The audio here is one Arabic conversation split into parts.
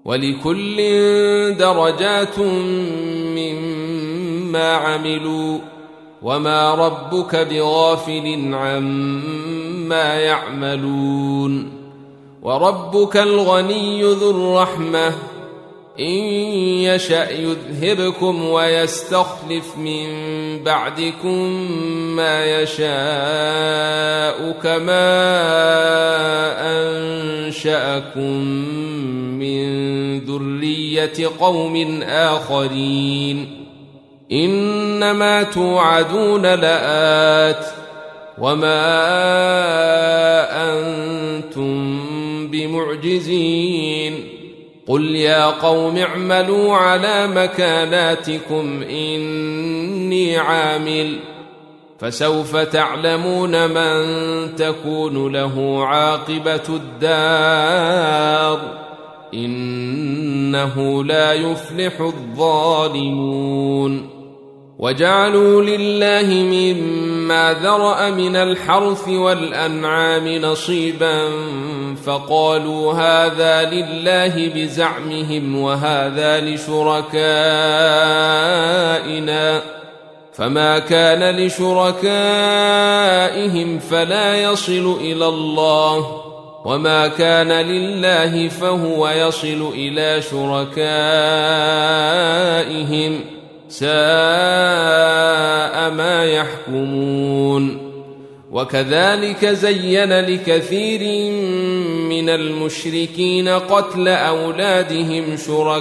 ولكل درجات مما عملوا وما ربك بغافل عما يعملون وربك الغني ذو الرحمة إن يشأ يذهبكم ويستخلف من بعدكم ما يشاء كما أنشأكم من ذرية قوم آخرين إنما توعدون لآت وما أنتم بمعجزين قل يا قوم اعملوا على مكاناتكم إني عامل فسوف تعلمون من تكون له عاقبة الدار إنه لا يفلح الظالمون وجعلوا لله مما ذرأ من الحرث والأنعام نصيبا فقالوا هذا لله بزعمهم وهذا لشركائنا فما كان لشركائهم فلا يصل إلى الله وما كان لله فهو يصل إلى شركائهم ساء ما يحكمون وكذلك زين لكثير من المشركين قتل أولادهم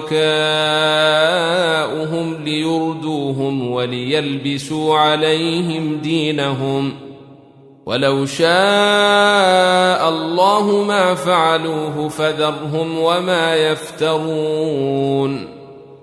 شركاؤهم ليردوهم وليلبسوا عليهم دينهم ولو شاء الله ما فعلوه فذرهم وما يفترون